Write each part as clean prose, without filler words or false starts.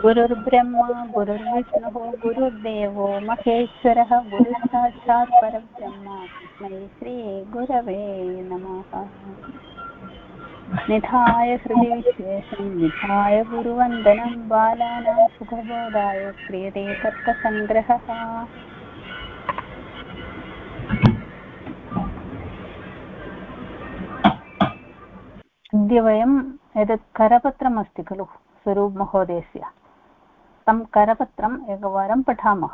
गुरुर्ब्रह्मा गुरुर्विष्णुः गुरुर्देवो महेश्वरः गुरुसाक्षात् परब्रह्म तस्मै श्रीगुरवे नमः। निधाय हृदि विश्वेशं निधाय गुरुवन्दनं बालानां सुखबोधाय क्रियते तर्कसङ्ग्रहः। अद्य वयम् एतत् करपत्रमस्ति खलु स्वरूप महोदयस्य, तं करपत्रम् एकवारं पठामः।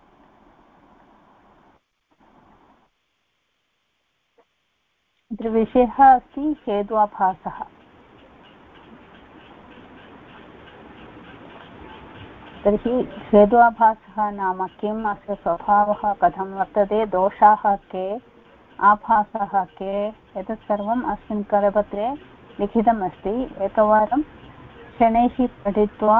अत्र विषयः अस्ति हेत्वाभासः। तर्हि हेत्वाभासः नाम किम्, अस्य स्वभावः कथं वर्तते, दोषाः के, आभासः के, एतत् सर्वम् अस्मिन् करपत्रे लिखितमस्ति। एकवारं शनैः पठित्वा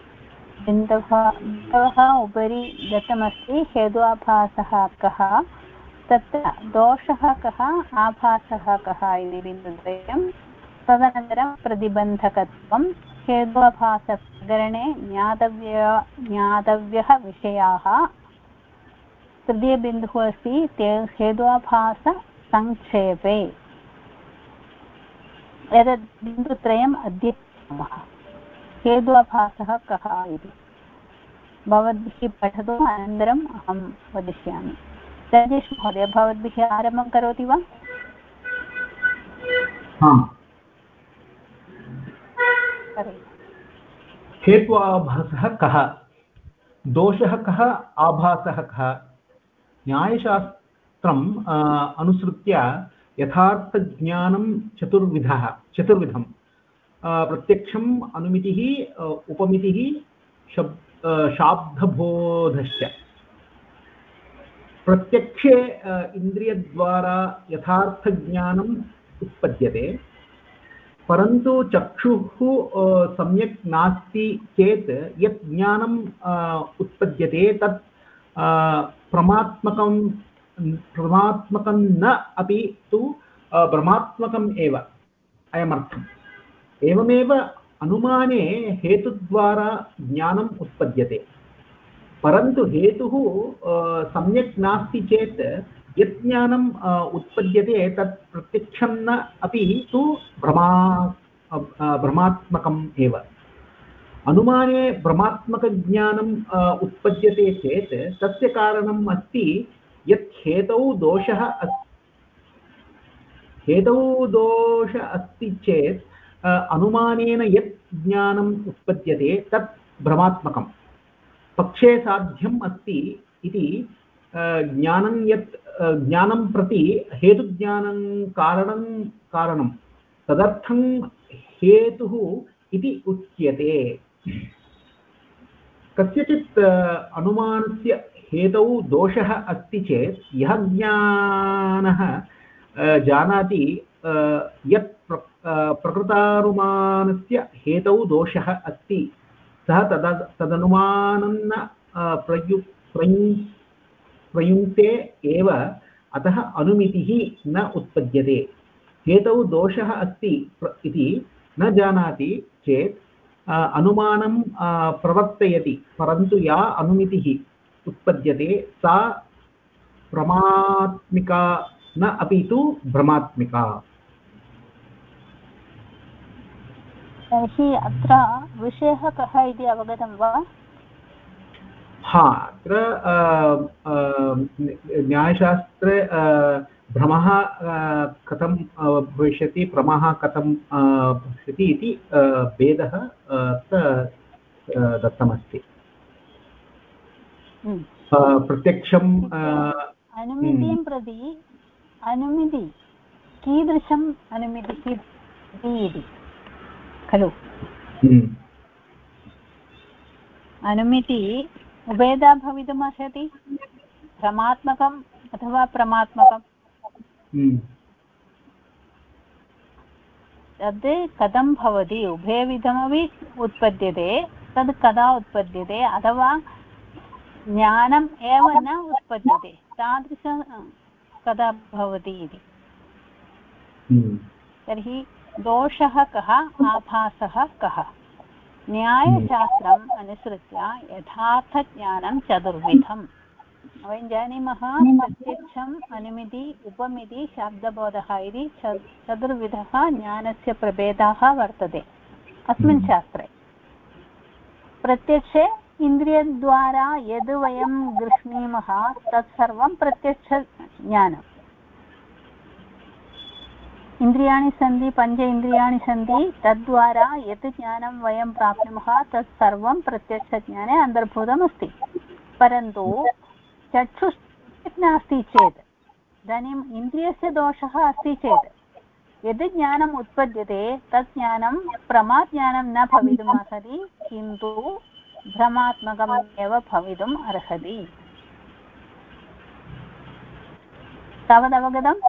बिन्दवः उपरि दत्तमस्ति हेत्वाभासः कः, तत्र दोषः कः, आभासः कः इति बिन्दुद्वयं, तदनन्तरं प्रतिबन्धकत्वं, हेत्वाभासप्रकरणे ज्ञातव्यः विषयाः, तृतीयबिन्दुः अस्ति हेत्वाभाससङ्क्षेपे। एतद् बिन्दुत्रयम् अद्य पठामः। हेत्वाभासः कः इति भवद्भिः पठतु, अनन्तरम् अहं वदिष्यामि। राजेश महोदय, भवद्भिः आरम्भं करोति वा? हेत्वाभासः कः, दोषः कः, आभासः कः? न्यायशास्त्रम् अनुसृत्य यथार्थज्ञानं चतुर्विधं प्रत्यक्षम्, अनुमितिः, उपमितिः, शाब्दबोधश्च। प्रत्यक्षे इन्द्रियद्वारा यथार्थज्ञानम् उत्पद्यते, परन्तु चक्षुः सम्यक् नास्ति चेत् यत् ज्ञानम् उत्पद्यते तत् प्रमात्मकं न अपि तु भ्रमात्मकम् एव अयमर्थम्। एवमेव अनुमाने हेतुद्वारा ज्ञानम् उत्पद्यते, परन्तु हेतुः सम्यक् नास्ति चेत् यत् ज्ञानम् उत्पद्यते तत् प्रत्यक्षं न अपि तु भ्रमात्मकम् एव। अनुमाने भ्रमात्मकज्ञानम् उत्पद्यते चेत् तस्य कारणम् अस्ति यत् हेतौ दोषः अस्ति चेत् अनुमानेन यत् ज्ञानम् उत्पद्यते तत् भ्रमात्मकम्। पक्षे साध्यम् अस्ति इति ज्ञानं प्रति हेतुज्ञानं कारणं तदर्थं हेतुः इति उच्यते। कस्यचित् अनुमानस्य हेतौ दोषः अस्ति चेत् यः ज्ञानः जानाति यत् प्रकृतानुमानस्य हेतौ दोषः अस्ति, सः तदनुमानं न प्रयुङ्क्ते एव, अतः अनुमितिः न उत्पद्यते। हेतौ दोषः अस्ति इति न जानाति चेत् अनुमानं प्रवर्तयति, परन्तु या अनुमितिः उत्पद्यते सा प्रमात्मिका न अपि तु भ्रमात्मिका। तर्हि अत्र विषयः कः इति अवगतं वा? अत्र न्यायशास्त्रे भ्रमः कथं भविष्यति, प्रमाः कथं भविष्यति इति भेदः दत्तमस्ति। प्रत्यक्षं अनुमितिं प्रति अनुमिति कीदृशम् अनुमितिः इति खलु? अनुमिति उभयदा भवितुमर्हति, भ्रमात्मकम् अथवा प्रमात्मकम्। तद् कथं भवति, उभयविधमपि उत्पद्यते, तद् कदा उत्पद्यते, अथवा ज्ञानम् एव न उत्पद्यते, तादृशं कदा भवति इति। तर्हि दोषः कः, आभासः कः? न्यायशास्त्रम् अनुसृत्य यथार्थज्ञानं चतुर्विधम् वयं जानीमः प्रत्यक्षम् अनुमिति उपमिति शाब्दबोधः इति चतुर्विधः ज्ञानस्य प्रभेदाः वर्तते अस्मिन् शास्त्रे प्रत्यक्षे इन्द्रियद्वारा यद् वयं गृह्णीमः तत्सर्वं प्रत्यक्षज्ञानम् इन्द्रियाणि सन्ति पञ्च इन्द्रियाणि सन्ति तद्वारा यत् ज्ञानं वयं प्राप्नुमः तत्सर्वं प्रत्यक्षज्ञाने अन्तर्भूतमस्ति परन्तु चक्षुः नास्ति चेत् इदानीम् इन्द्रियस्य दोषः अस्ति चेत् यद् ज्ञानम् उत्पद्यते तत् ज्ञानं प्रमाज्ञानं न भवितुम् अर्हति किन्तु भ्रमात्मकम् एव भवितुम् अर्हति तावदवगतम्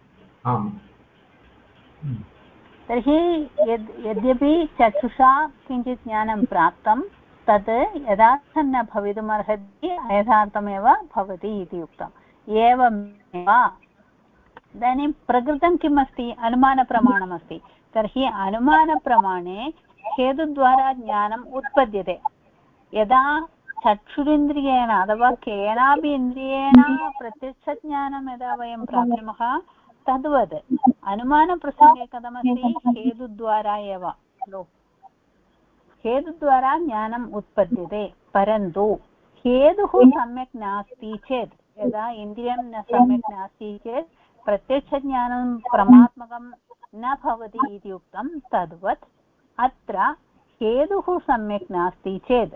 तर्हि यद्यपि चक्षुषा किञ्चित् ज्ञानं प्राप्तं तत् यथार्थं न भवितुम् अर्हति अयथार्थमेव भवति इति उक्तम् एवमेव इदानीं प्रकृतं किम् अस्ति अनुमानप्रमाणमस्ति तर्हि अनुमानप्रमाणे हेतुद्वारा ज्ञानम् उत्पद्यते यदा चक्षुरिन्द्रियेण अथवा केनापि इन्द्रियेण प्रत्यक्षज्ञानं यदा वयं प्राप्नुमः तद्वत् अनुमानप्रसङ्गे कथमस्ति हेतुद्वारा एव हेतुद्वारा ज्ञानम् उत्पद्यते परन्तु हेतुः सम्यक् नास्ति चेत् यदा इन्द्रियं न सम्यक् नास्ति चेत् प्रत्यक्षज्ञानं प्रमात्मकं न भवति इति उक्तं तद्वत् अत्र हेतुः सम्यक् नास्ति चेत्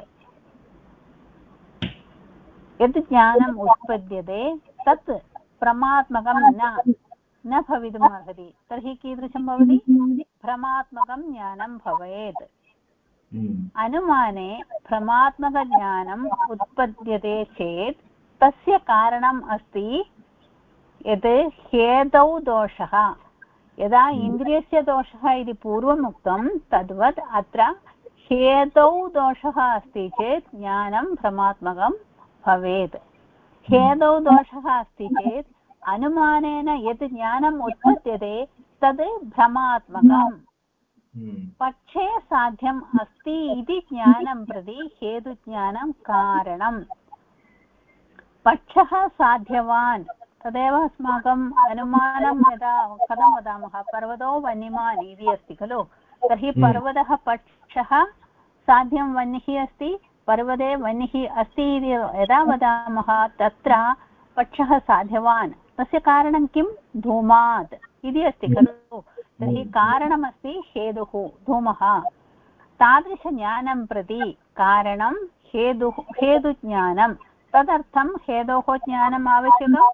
यत् ज्ञानम् उत्पद्यते तत् प्रमात्मकं न भवितुम् अर्हति तर्हि कीदृशं भवति भ्रमात्मकं ज्ञानं भवेत् अनुमाने भ्रमात्मकज्ञानम् उत्पद्यते चेत् तस्य कारणम् अस्ति यत् हेतौ दोषः यदा इन्द्रियस्य दोषः इति पूर्वम् उक्तं तद्वत् अत्र हेतौ दोषः अस्ति चेत् ज्ञानं भ्रमात्मकं भवेत् हेतौ दोषः अस्ति चेत् अनुमानेन यत् ज्ञानम् उत्पद्यते तद् भ्रमात्मकम् पक्षे साध्यम् अस्ति इति ज्ञानं प्रति हेतुज्ञानं कारणम् पक्षः साध्यवान् तदेव अस्माकम् अनुमानं यदा कथं वदामः पर्वतो वह्निमान् इति अस्ति खलु तर्हि पर्वतः पक्षः साध्यं वह्निः अस्ति पर्वते वह्निः अस्ति इति यदा वदामः तत्र पक्षः साध्यवान् तस्य कारणं किं धूमात् इति अस्ति खलु तर्हि कारणमस्ति हेतुः धूमः तादृशज्ञानं प्रति कारणं हेतुज्ञानं तदर्थं हेतोः ज्ञानम् आवश्यकम्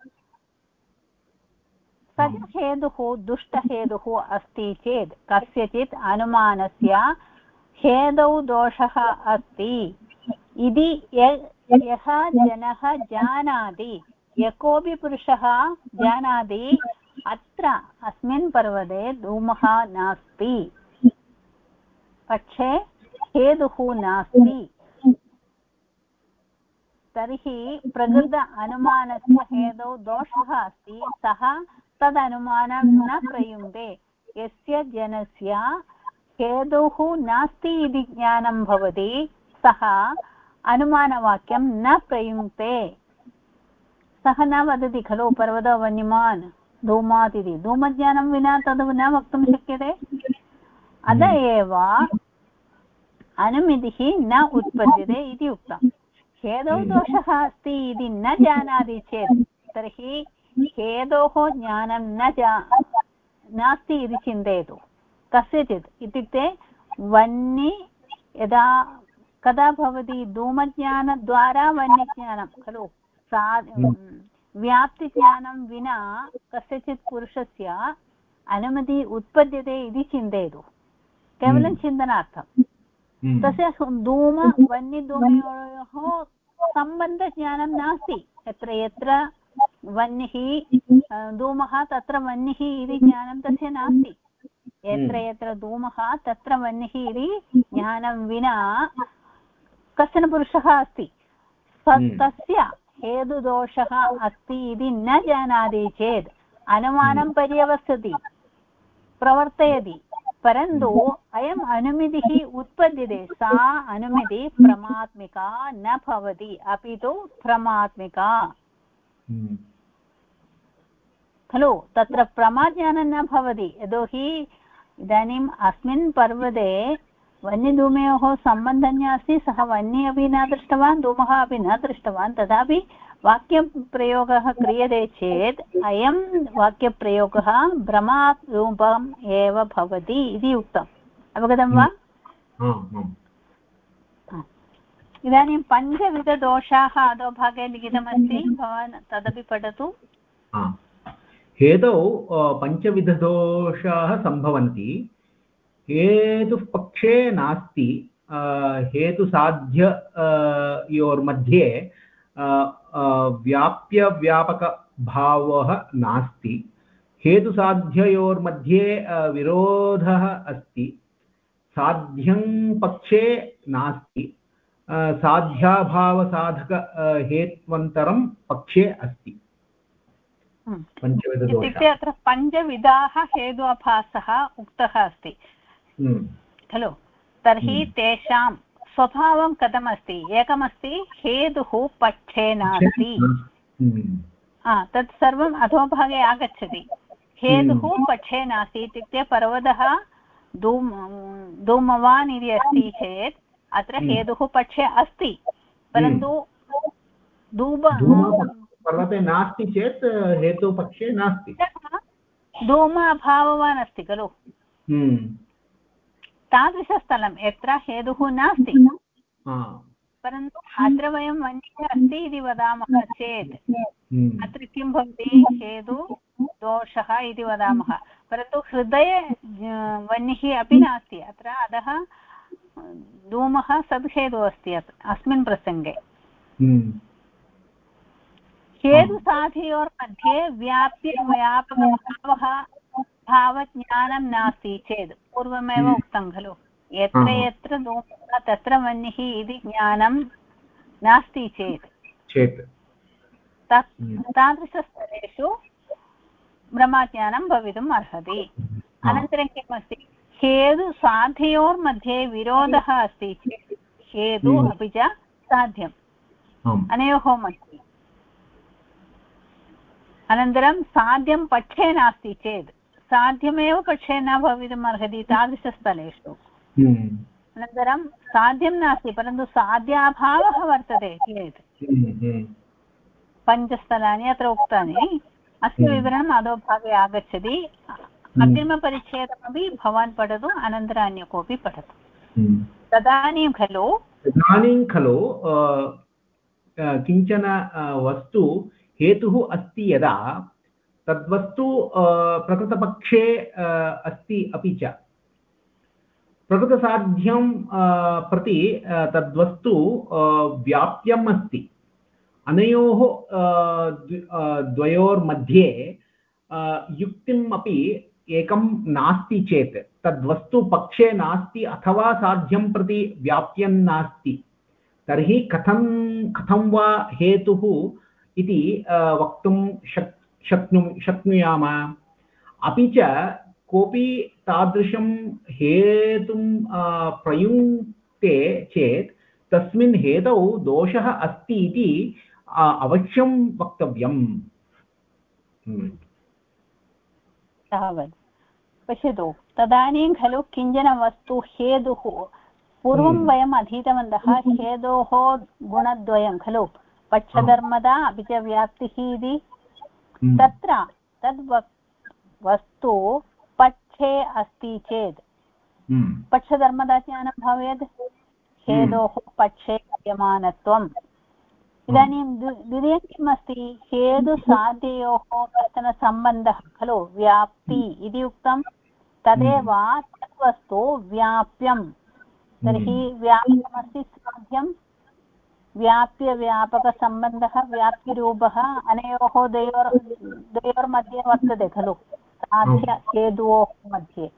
सः हेतुः दुष्टहेतुः अस्ति चेत् कस्यचित् अनुमानस्य हेतौ दोषः अस्ति इति यः जनः जानाति यः कोऽपि पुरुषः जानाति अत्र अस्मिन् पर्वते धूमः नास्ति पक्षे हेतुः नास्ति तर्हि प्रकृत अनुमानस्य हेतौ दोषः अस्ति सः तदनुमानं न प्रयुङ्क्ते यस्य जनस्य हेतुः नास्ति इति ज्ञानं भवति सः अनुमानवाक्यं न प्रयुङ्क्ते सः न वदति खलु पर्वतो वह्निमान् धूमात् इति धूमज्ञानं विना तद् न वक्तुं शक्यते अत एव अनुमितिः न उत्पद्यते इति उक्तम् हेतौ दोषः अस्ति इति न जानाति चेत् तर्हि हेतोः ज्ञानं नास्ति इति चिन्तयतु कस्यचित् इत्युक्ते वह्नि यदा कदा भवति धूमज्ञानद्वारा वह्निज्ञानं खलु व्याप्तिज्ञानं विना कस्यचित् पुरुषस्य अनुमतिः उत्पद्यते इति चिन्तयतु केवलं चिन्तनार्थं तस्य वह्निधूमयोः सम्बन्धज्ञानं नास्ति यत्र यत्र वह्निः धूमः तत्र वह्निः इति ज्ञानं तस्य नास्ति यत्र यत्र धूमः तत्र वह्निः इति ज्ञानं विना कश्चन पुरुषः अस्ति तस्य हेतुदोषः अस्ति इति न जानाति चेत् अनुमानं पर्यवसति प्रवर्तयति परन्तु अयम् अनुमितिः उत्पद्यते सा अनुमितिः प्रमात्मिका न भवति अपि तु प्रमात्मिका खलु तत्र प्रमाज्ञानं न भवति यतोहि इदानीम् अस्मिन् पर्वते वन्यधूमयोः सम्बन्धः नास्ति सः वह्नि अपि न दृष्टवान् धूमः अपि न दृष्टवान् तथापि वाक्यप्रयोगः क्रियते चेत् अयं वाक्यप्रयोगः भ्रमात् रूपम् एव भवति इति उक्तम् अवगतं वा इदानीं पञ्चविधदोषाः अधोभागे लिखितमस्ति भवान् तदपि पठतु हेतौ पञ्चविधदोषाः सम्भवन्ति हेतुः पक्षे नास्ति हेतुसाध्य योर्मध्ये व्याप्यव्यापकभावः नास्ति हेतुसाध्ययोर्मध्ये विरोधः अस्ति साध्यं पक्षे नास्ति साध्याभावसाधक हेत्वन्तरं पक्षे अस्ति इत्युक्ते अत्र पञ्चविधाः हेत्वाभासः उक्तः अस्ति खलु तर्हि तेषां स्वभावं कथमस्ति एकमस्ति हेतुः पक्षे नास्ति तत् सर्वम् अधोभागे आगच्छति हेतुः पक्षे नास्ति इत्युक्ते पर्वतः धूमवान् इति अस्ति चेत् अत्र हेतुः पक्षे अस्ति परन्तु पर्वते नास्ति चेत् हेतुपक्षे नास्ति धूम अभाववान् अस्ति खलु तादृशस्थलं यत्र हेतुः नास्ति परन्तु अत्र वयं वह्निः अस्ति इति वदामः चेत् अत्र किं भवति हेतु दोषः इति वदामः परन्तु हृदये वह्निः अपि नास्ति अत्र अतः धूमः सद्हेतुः अस्ति अस्मिन् प्रसङ्गे हेतुसाधयोर्मध्ये व्याप्यव्यापकभावः भावज्ञानं नास्ति चेत् पूर्वमेव उक्तं खलु यत्र यत्र धूमः तत्र वह्निः इति ज्ञानं नास्ति चेत् तादृशस्थलेषु ब्रह्मज्ञानं भवितुम् अर्हति अनन्तरं किम् अस्ति हेतुसाध्ययोर्मध्ये विरोधः अस्ति चेत् हेतु अपि च साध्यम् अनयोः मध्ये अनन्तरं साध्यं पक्षे नास्ति चेत् साध्यमेव पक्षे न भवितुम् अर्हति तादृशस्थलेषु अनन्तरं साध्यं नास्ति परन्तु साध्याभावः वर्तते चेत् पञ्चस्थलानि अत्र उक्तानि अस्य विवरणम् अधोभागे आगच्छति अग्रिमपरिच्छेदमपि भवान् पठतु अनन्तरम् अन्य कोऽपि पठतु तदानीं खलु किञ्चन वस्तु हेतुः अस्ति यदा तद्वस्तु प्रकृतपक्षे अस्ति अपि च प्रकृतसाध्यं प्रति तद्वस्तु व्याप्यम् अस्ति अनयोः द्वयोर्मध्ये युक्तिम् अपि एकं नास्ति चेत् तद्वस्तु पक्षे नास्ति अथवा साध्यं प्रति व्याप्यं नास्ति तर्हि कथं वा हेतुः इति वक्तुं शक्नुयाम अपि च कोऽपि तादृशं हेतुं प्रयुङ्क्ते चेत् तस्मिन् हेतौ दोषः अस्ति इति अवश्यं वक्तव्यम् तावत् पश्यतु तदानीं खलु किञ्चन वस्तु हेतुः पूर्वं वयम् अधीतवन्तः हेतोः गुणद्वयं खलु पक्षधर्मता अपि च व्याप्तिः इति तत्र तद् वस्तु पक्षे अस्ति चेत् पक्षधर्मता ज्ञानं भवेत् हेतोः पक्षे विद्यमानत्वम् इदानीं द्वितीयं किम् अस्ति हेतुसाध्ययोः कश्चन सम्बन्धः खलु व्याप्ति इति उक्तं तदेव तद्वस्तु व्याप्यं तर्हि व्याप्यमस्ति साध्यं व्याप्यव्यापकसम्बन्धः व्याप्तिरूपः अनयोः द्वयोर्मध्ये वर्तते खलु साध्य हेतोः मध्ये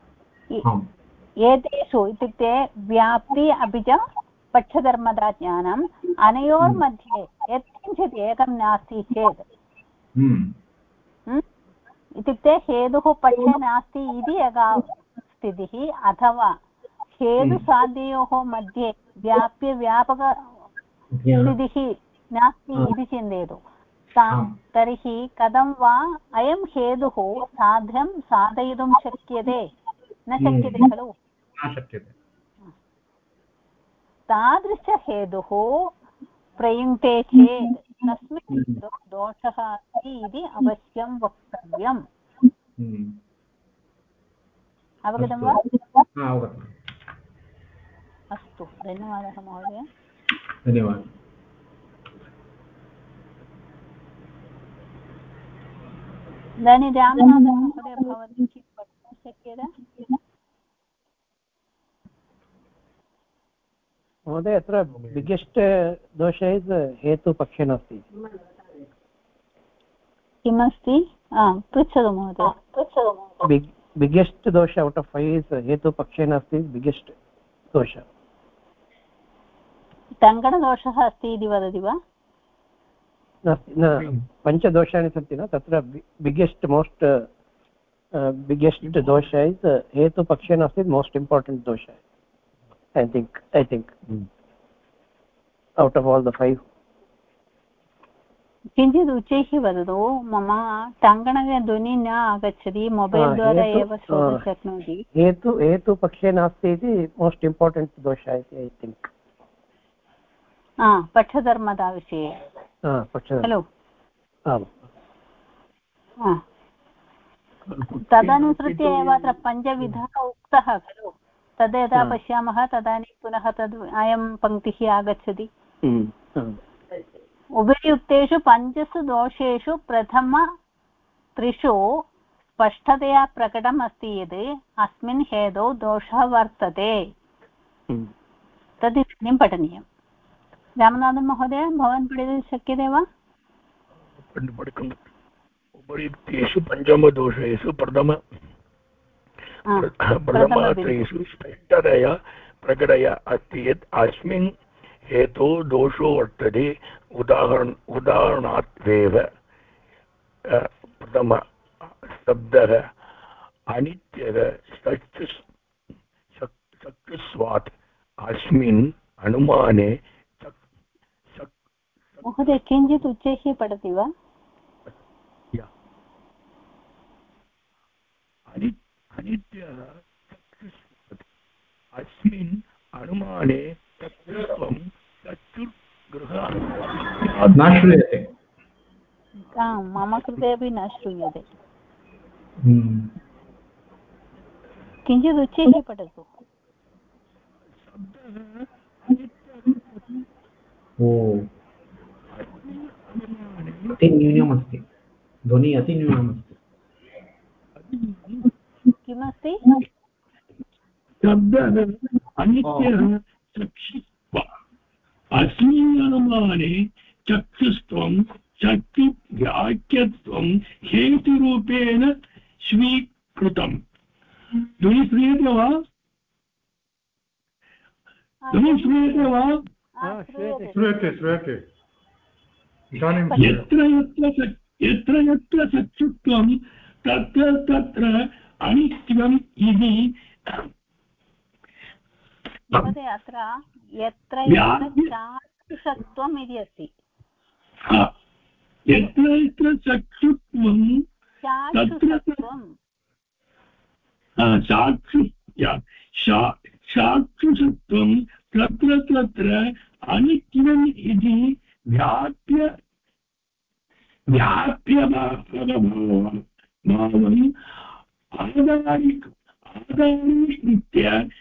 एतेषु इत्युक्ते व्याप्ति अपि च पक्षधर्मता ज्ञानम् अनयोर्मध्ये यत्किञ्चित् एकं नास्ति चेत् इत्युक्ते हेतुः पक्षे नास्ति इति एका स्थितिः अथवा हेतुसाध्ययोः मध्ये व्याप्यव्यापकस्थितिः नास्ति इति चिन्तयतु। तर्हि कथं वा अयं हेतुः साध्यं साधयितुं शक्यते? न शक्यते खलु। तादृशहेतुः प्रयुङ्क्ते चेत् तस्मिन् दोषः अस्ति इति अवश्यं वक्तव्यम्। अवगतं वा? अस्तु, धन्यवादः महोदय। धन्यवादः। इदानीं रामनाथमहोदय भवती किं वक्तुं शक्यते? महोदय अत्र बिग्गेस्ट् दोष इस् हेतुपक्षे नास्ति। किमस्ति? पृच्छतु महोदय। बिग्गेस्ट् दोष औट् आफ् 5 इस् हेतुपक्षे नास्ति। बिग्गेस्ट् दोष टङ्कणदोषः अस्ति इति वदति वा? नास्ति, न, पञ्चदोषाणि सन्ति न, तत्र बिग्गेस्ट् मोस्ट् बिग्गेस्ट् दोष इस् हेतुपक्षे नास्ति, मोस्ट् इम्पार्टेण्ट् दोष I think out of all the 5. किञ्चित् उच्चैः वदतु, मम टङ्कणके ध्वनिः न आगच्छति, मोबैल् द्वारा एव श्रोतुं शक्नोति। हेतुपक्षे नास्ति इति मोस्ट् इम्पार्टेण्ट् दोषः इति ऐ थिङ्क्। पक्षधर्मता विषये खलु? तदनुसृत्य एव अत्र पञ्चविधः उक्तः खलु। तद् यदा पश्यामः तदानीं पुनः तद् अयं पङ्क्तिः आगच्छति। उभयुक्तेषु पञ्चसु दोषेषु प्रथमत्रिषु स्पष्टतया प्रकटम् अस्ति यत् अस्मिन् हेतौ दोषः वर्तते। तद् इदानीं पठनीयं। रामनाथन् महोदय, भवान् पठितुं शक्यते वा? उभयुक्तेषु पञ्चमदोषेषु प्रथमत्रिषु स्पष्टतया प्रकटया अस्ति यत् अस्मिन् हेतौ दोषो वर्तते। उदाहरणार्थेव प्रथम शब्दः अनित्यः चक्षुस्वात् अस्मिन् अनुमाने। महोदय किञ्चित् उच्चैः पठति वा? अनित्यः अस्मिन् अनुमाने चक्षुत्वं चक्षुर्गृहः न श्रूयते। मम कृते अपि न श्रूयते। किञ्चित् उच्चैः पठतु। अतिन्यूनमस्ति, ध्वनिः अतिन्यूनमस्ति। किमस्ति? शब्दः अनित्यः चक्षुत्वम् अस्मिन् अनुमाने चक्षुस्त्वं चक्षुव्याख्यत्वं हेतुरूपेण स्वीकृतम्। ध्वनिः श्रूयते वा? ध्वनिः श्रूयते वा? श्रूयते। यत्र यत्र चक्षुत्वं तत्र तत्र अनित्यम् इति। महोदय अत्र यत्र चाक्षुषत्वम् इति अस्ति। यत्र यत्र चक्षुत्वं तत्र चाक्षुषत्वं तत्र तत्र अनित्यम् इति व्याप्यभावम् आधारीकृत्य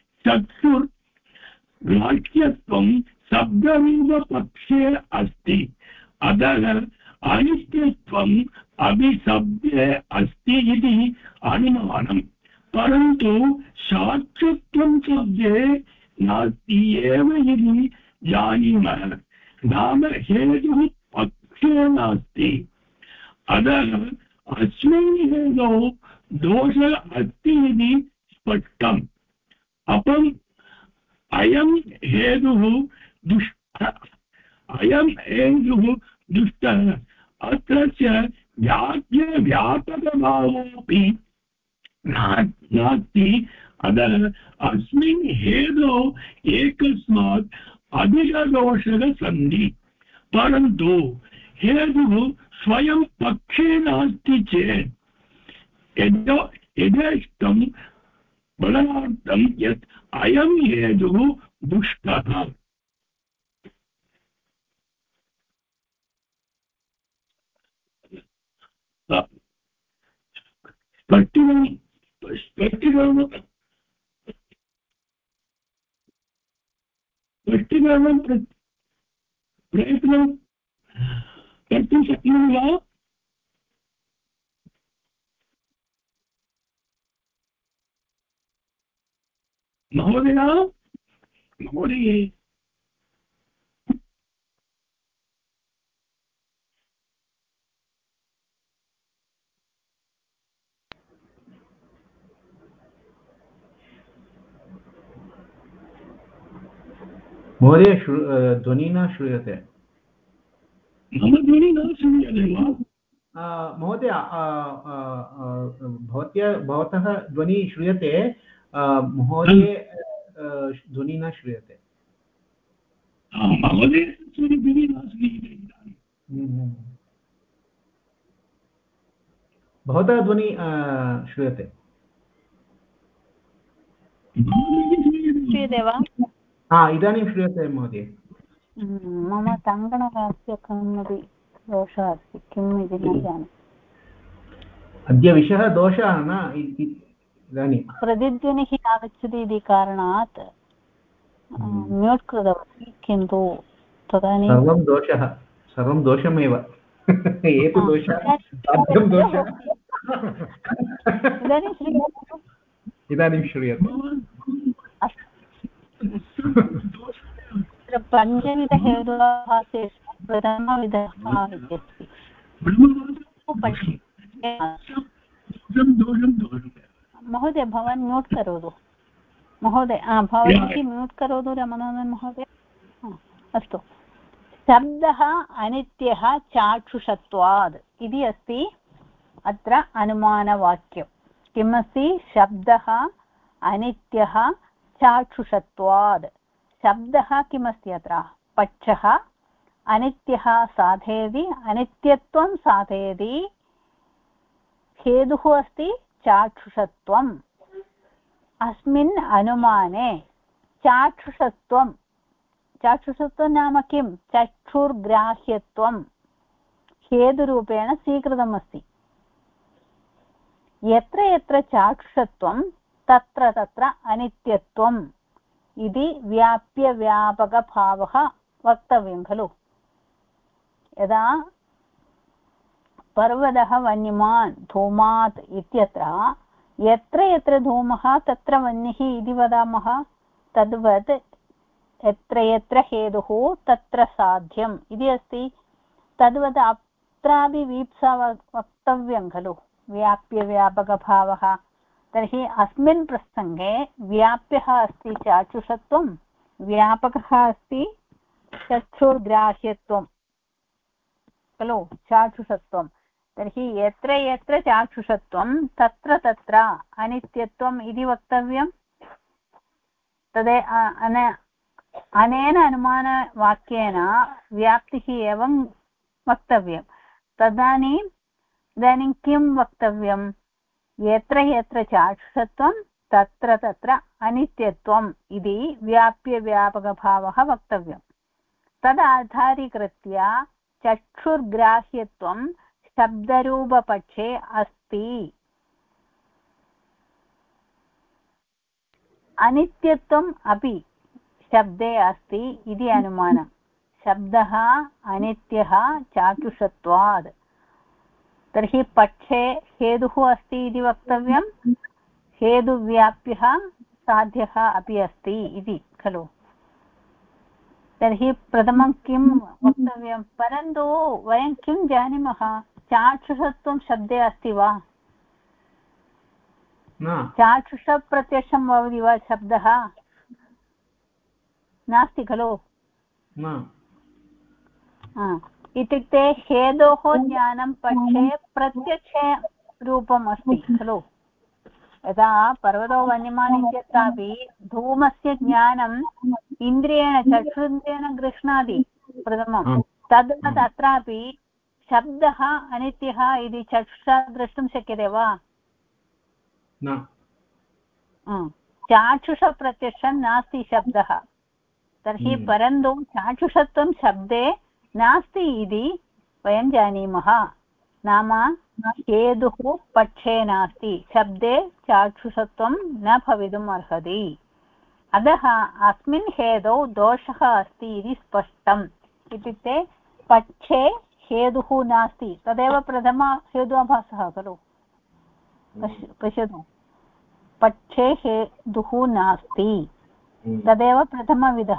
चक्षुर्वाक्यत्वं शब्दरूपपक्षे अस्ति। अतः अनित्यत्वम् अपि शब्दे अस्ति इति अनुमानम्। परन्तु साक्षित्वं शब्दे नास्ति एव इति जानीमः, नाम हेतुः पक्षे नास्ति। अतः अस्मिन् हेतौ दोषः अस्ति इति स्पष्टम्। अयं हेतुः दुष्टः। अत्र च व्याप्यव्यापकभावोऽपि नास्ति। अतः अस्मिन् हेतौ एकस्मात् अधिकदोषः सन्ति परन्तु हेतुः स्वयं पक्षे नास्ति चेत् यथेष्टं बलार्थं यत् अयं हेतुः दुष्टः स्पष्टीकरणं प्रयत्नं कर्तुं शक्नोमि वा महोदये महोदय ध्वनिः न श्रूयते मम ध्वनिः न श्रूयते वा महोदय भवतः ध्वनिः श्रूयते महोदय ध्वनिः न श्रूयते महोदय ध्वनिः न श्रूयते भवतः ध्वनिः श्रूयते श्रूयते वा इदानीं श्रूयते महोदय मम सङ्गणकस्य कमपि दोषः अस्ति किम् इति न जाने अद्य विषयः दोषः न इदानीं प्रतिध्वनिः आगच्छति इति कारणात् म्यूट् कृतवती किन्तु तदानीं सर्वं दोषमेव एतु दोषः दोषः इदानीं श्रूयते पञ्चविधहेतुः प्रथमविधः इत्यस्ति महोदय भवान् म्यूट् करोतु महोदय भवती म्यूट् करोतु रमणोदयन् महोदय अस्तु शब्दः अनित्यः चाक्षुषत्वात् इति अस्ति अत्र अनुमानवाक्यं किम् अस्ति शब्दः अनित्यः चाक्षुषत्वात् शब्दः किमस्ति अत्र पक्षः अनित्यः साधयति अनित्यत्वं साधयति हेतुः अस्ति चाक्षुषत्वम् अस्मिन् अनुमाने चाक्षुषत्वं नाम किं चक्षुर्ग्राह्यत्वं हेतुरूपेण स्वीकृतमस्ति यत्र यत्र चाक्षुषत्वं तत्र तत्र अनित्यत्वम् इति व्याप्यव्यापकभावः वक्तव्यं खलु यदा पर्वतः वन्यमान् धूमात् इत्यत्र यत्र यत्र धूमः तत्र वह्निः इति वदामः तद्वत् यत्र यत्र हेतुः तत्र साध्यम् इति अस्ति तद्वत् अत्रापि वीप्सा वक्तव्यं खलु व्याप्यव्यापकभावः तर्हि अस्मिन् प्रसङ्गे व्याप्यः अस्ति चाक्षुषत्वं व्यापकः अस्ति चक्षुर्ग्राह्यत्वं खलु चाक्षुषत्वं तर्हि यत्र यत्र चाक्षुषत्वं तत्र तत्र अनित्यत्वम् इति वक्तव्यं अनेन अनुमानवाक्येन व्याप्तिः एवं वक्तव्यं इदानीं किं वक्तव्यं यत्र यत्र चाक्षुषत्वं तत्र तत्र अनित्यत्वम् इति व्याप्यव्यापकभावः वक्तव्यं तदाधारीकृत्य चक्षुर्ग्राह्यत्वं शब्दरूपपक्षे अस्ति अनित्यत्वम् अपि शब्दे अस्ति इति अनुमानं शब्दः अनित्यः चाक्षुषत्वात् तर्हि पक्षे हेतुः अस्ति इति वक्तव्यं हेतुव्याप्यः साध्यः अपि अस्ति इति खलु तर्हि प्रथमं किं वक्तव्यं परन्तु वयं किं जानीमः चाक्षुषत्वं शब्दे अस्ति वा चाक्षुषप्रत्यक्षं भवति वा शब्दः नास्ति खलु इत्युक्ते हेतोः ज्ञानं पक्षे प्रत्यक्षरूपम् अस्ति खलु यदा पर्वतो वन्यमान् इत्यत्रापि धूमस्य ज्ञानम् इन्द्रियेण चक्षुरिन्द्रियेण गृह्णाति प्रथमं तद्वत् अत्रापि शब्दः अनित्यः इति चक्षुषा द्रष्टुं शक्यते वा न चाक्षुषप्रत्यक्षं नास्ति शब्दः तर्हि परन्तु चाक्षुषत्वं शब्दे नास्ति इति वयं जानीमः नाम हेतुः पक्षे नास्ति शब्दे चाक्षुषत्वं न भवितुम् अर्हति अतः अस्मिन् हेतौ दोषः अस्ति इति स्पष्टम् इत्युक्ते पक्षे हेतुः नास्ति तदेव प्रथम हेतुभासः खलु पश्यतु पक्षे हेतुः नास्ति तदेव प्रथमविधः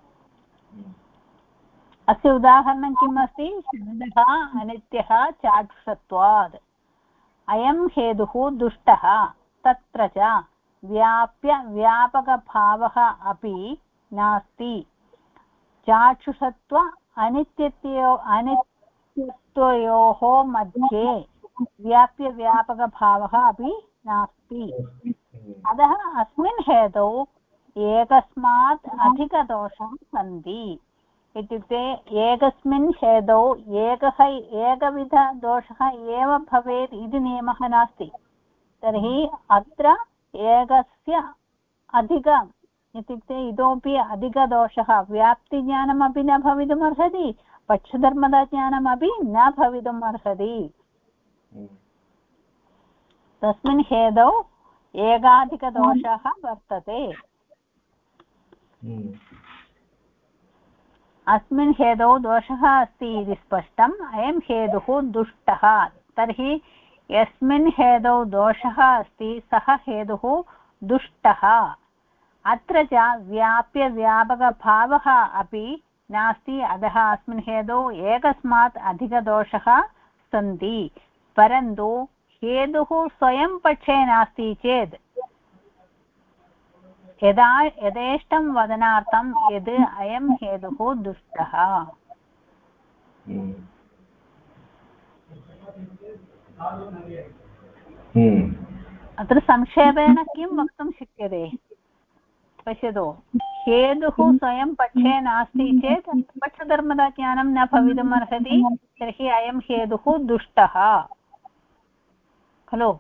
अस्य उदाहरणं किम् अस्ति शब्दः अनित्यः चाक्षुषत्वात् अयं हेतुः दुष्टः तत्र च व्याप्य व्यापकभावः अपि नास्ति चाक्षुषत्व अनित्यत्वयोः मध्ये व्याप्य व्यापकभावः अपि नास्ति अतः अस्मिन् हेतौ एकस्मात् अधिकदोषाः सन्ति इत्युक्ते एकस्मिन् हेतौ एकविधदोषः एव भवेत् इति नियमः नास्ति तर्हि अत्र एकस्य अधिकम् इत्युक्ते इतोपि अधिकदोषः व्याप्तिज्ञानमपि न भवितुम् अर्हति पक्षधर्मज्ञानमपि न भवितुम् अर्हति तस्मिन् हेतौ एकाधिकदोषः वर्तते अस्मिन् हेतौ दोषः अस्ति इति स्पष्टम् अयं हेतुः दुष्टः तर्हि यस्मिन् हेतौ दोषः अस्ति सः हेतुः दुष्टः अत्र च व्याप्य व्यापकभावः अपि नास्ति अतः अस्मिन् हेतौ एकस्मात् अधिकदोषः सन्ति परन्तु हेतुः स्वयं पक्षे नास्ति चेत् यथेष्टं वदनार्थं यद् अयं हेतुः दुष्टः अत्र संक्षेपेण किं वक्तुं शक्यते पश्यतु हेतुः स्वयं पक्षे नास्ति चेत् पक्षधर्मज्ञानं न भवितुम् अर्हति तर्हि अयं हेतुः दुष्टः खलु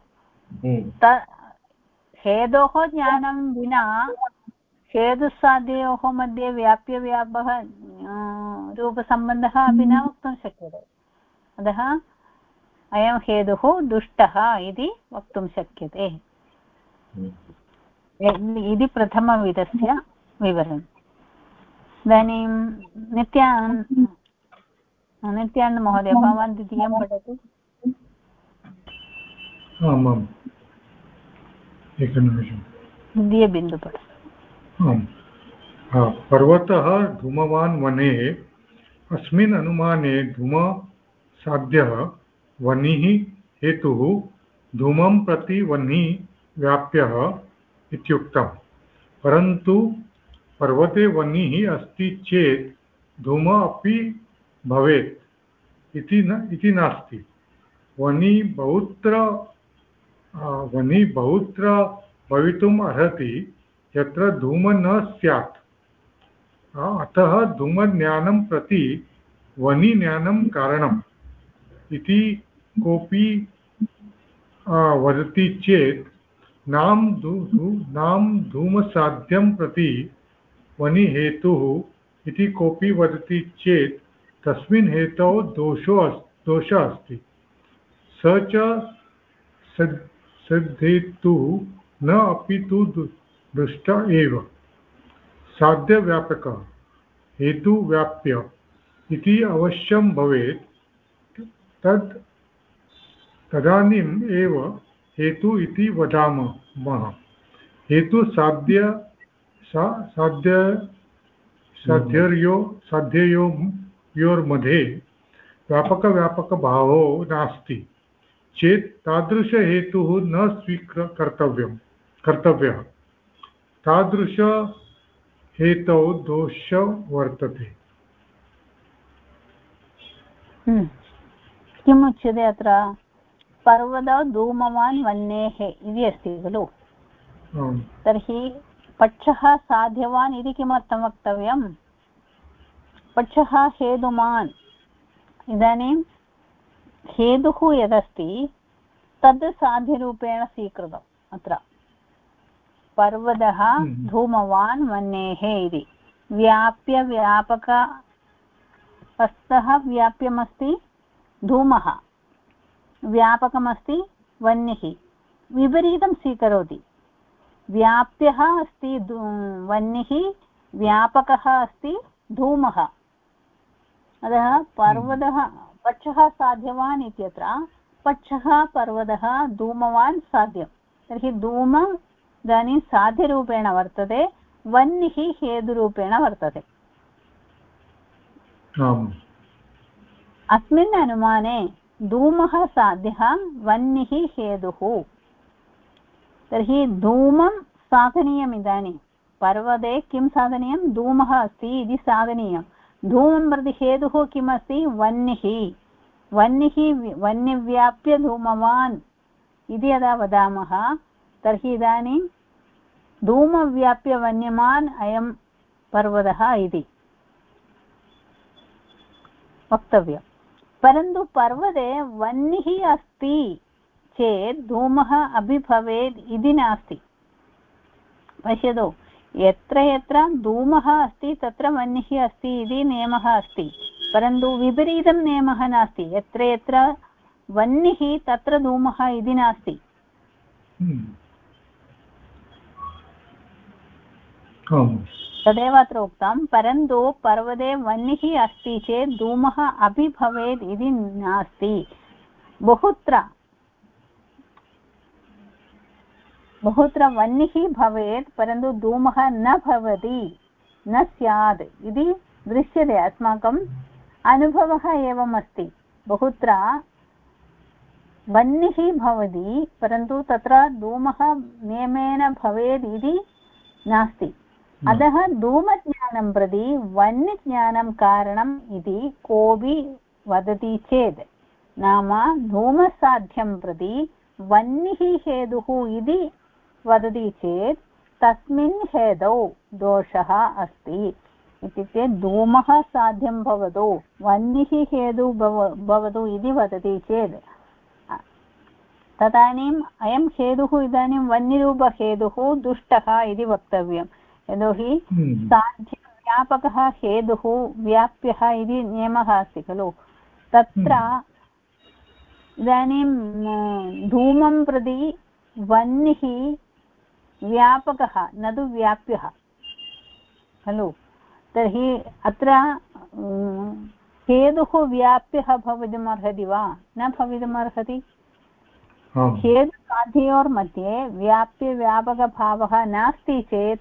हेतोः ज्ञानं विना हेतुसाध्ययोः मध्ये व्याप्यव्यापः रूपसम्बन्धः अपि न वक्तुं शक्यते अतः अयं हेतुः दुष्टः इति वक्तुं शक्यते इति प्रथमविधस्य विवरणम् इदानीं नित्यानन्द महोदय भवान् द्वितीयं पठतु आमाम् एकनिमिषम् द्वितीयबिन्दु पठतु आम् पर्वतः धूमवान् वने अस्मिन् अनुमाने धूमसाध्यः वह्निः हेतुः धूमं प्रति वह्निः व्याप्यः इत्युक्तम् परन्तु पर्वते वह्निः अस्ति चेत् धूमः अपि भवेत् इति नास्ति वह्निः बहुत्र भवितुम् अर्हति यत्र धूमः न स्यात् अतः धूमज्ञानं प्रति वह्निज्ञानं कारणम् इति कोऽपि वदति चेत् नाम धूमसाध्यं प्रति वह्निहेतुः इति कोऽपि वदति चेत् तस्मिन् हेतौ दोषः अस्ति स च सद्धेतुः न अपि तु दुष्ट एव साध्यव्यापकः हेतुव्याप्य इति अवश्यं भवेत् तदानीम् एव हेतु इति वदामः हेतु साध्ययोर्मध्ये व्यापकभावो नास्ति चेत् तादृशहेतुः न कर्तव्यः तादृश हेतौ दोषः वर्तते किम् उच्यते अत्र पर्वतो धूमवान् वह्नेः इति अस्ति खलु। तर्हि पक्षः साध्यवान् इति किमर्थं वक्तव्यं? पक्षः हेतुमान्। इदानीं हेतुः यदस्ति तद् साध्यरूपेण स्वीकृतम्। अत्र पर्वतः धूमवान् वह्नेः इति व्याप्य व्यापक हस्तः व्याप्यमस्ति धूमः, व्यापकमस्ति वह्निः। विपरीतं स्वीकरोति। व्याप्यः अस्ति वह्निः, व्यापकः अस्ति धूमः। अतः पर्वतः पक्षः साध्यवान् इत्यत्र पक्षः पर्वतः धूमवान् साध्यं। तर्हि धूम इदानीं साध्यरूपेण वर्तते, वह्निः हेतुरूपेण वर्तते। अस्मिन् अनुमाने धूमः साध्यः, वह्निः हेतुः। तर्हि धूमं साधनीयम्। इदानीं पर्वते किं साधनीयं? धूमः अस्ति इति साधनीयं। धूमं प्रति हेतुः किमस्ति? वह्निः। वह्निव्याप्य धूमवान् इति यदा वदामः तर्हि इदानीं धूमव्याप्य वन्यमान् अयं पर्वतः इति वक्तव्यं। परन्तु पर्वते वह्निः अस्ति चेत् धूमः अपि भवेत् इति नास्ति। पश्यतु, यत्र यत्र धूमः अस्ति तत्र वह्निः अस्ति इति नियमः अस्ति, परन्तु विपरीतं नियमः नास्ति। यत्र यत्र वह्निः तत्र धूमः इति नास्ति। तदेव अत्र उक्तं। परन्तु पर्वते वह्निः अस्ति चेत् धूमः अपि भवेत् इति नास्ति। बहुत्र वह्निः भवेत् परन्तु धूमः न भवति, न स्यात् इति दृश्यते। अस्माकम् अनुभवः एवम् अस्ति। बहुत्र वह्निः भवति परन्तु तत्र धूमः नियमेन भवेत् इति नास्ति। अतः धूमज्ञानं प्रति वह्निज्ञानं कारणम् इति कोऽपि वदति चेत्, नाम धूमसाध्यं प्रति वह्निः हेतुः इति वदति चेत् तस्मिन् हेतौ दोषः अस्ति। इत्युक्ते धूमः साध्यं भवतु, वह्निः हेतुः भवतु इति वदति चेत् तदानीम् अयं हेतुः इदानीं वह्निरूपहेतुः दुष्टः इति वक्तव्यम्। यतोहि साध्यव्यापकः हेतुः व्याप्यः इति नियमः अस्ति खलु। तत्र इदानीं धूमं प्रति वह्निः व्यापकः न तु व्याप्यः खलु। तर्हि अत्र हेतुः व्याप्यः भवितुमर्हति वा? न भवितुमर्हति। हेतुसाध्ययोर्मध्ये व्याप्यव्यापकभावः नास्ति चेत्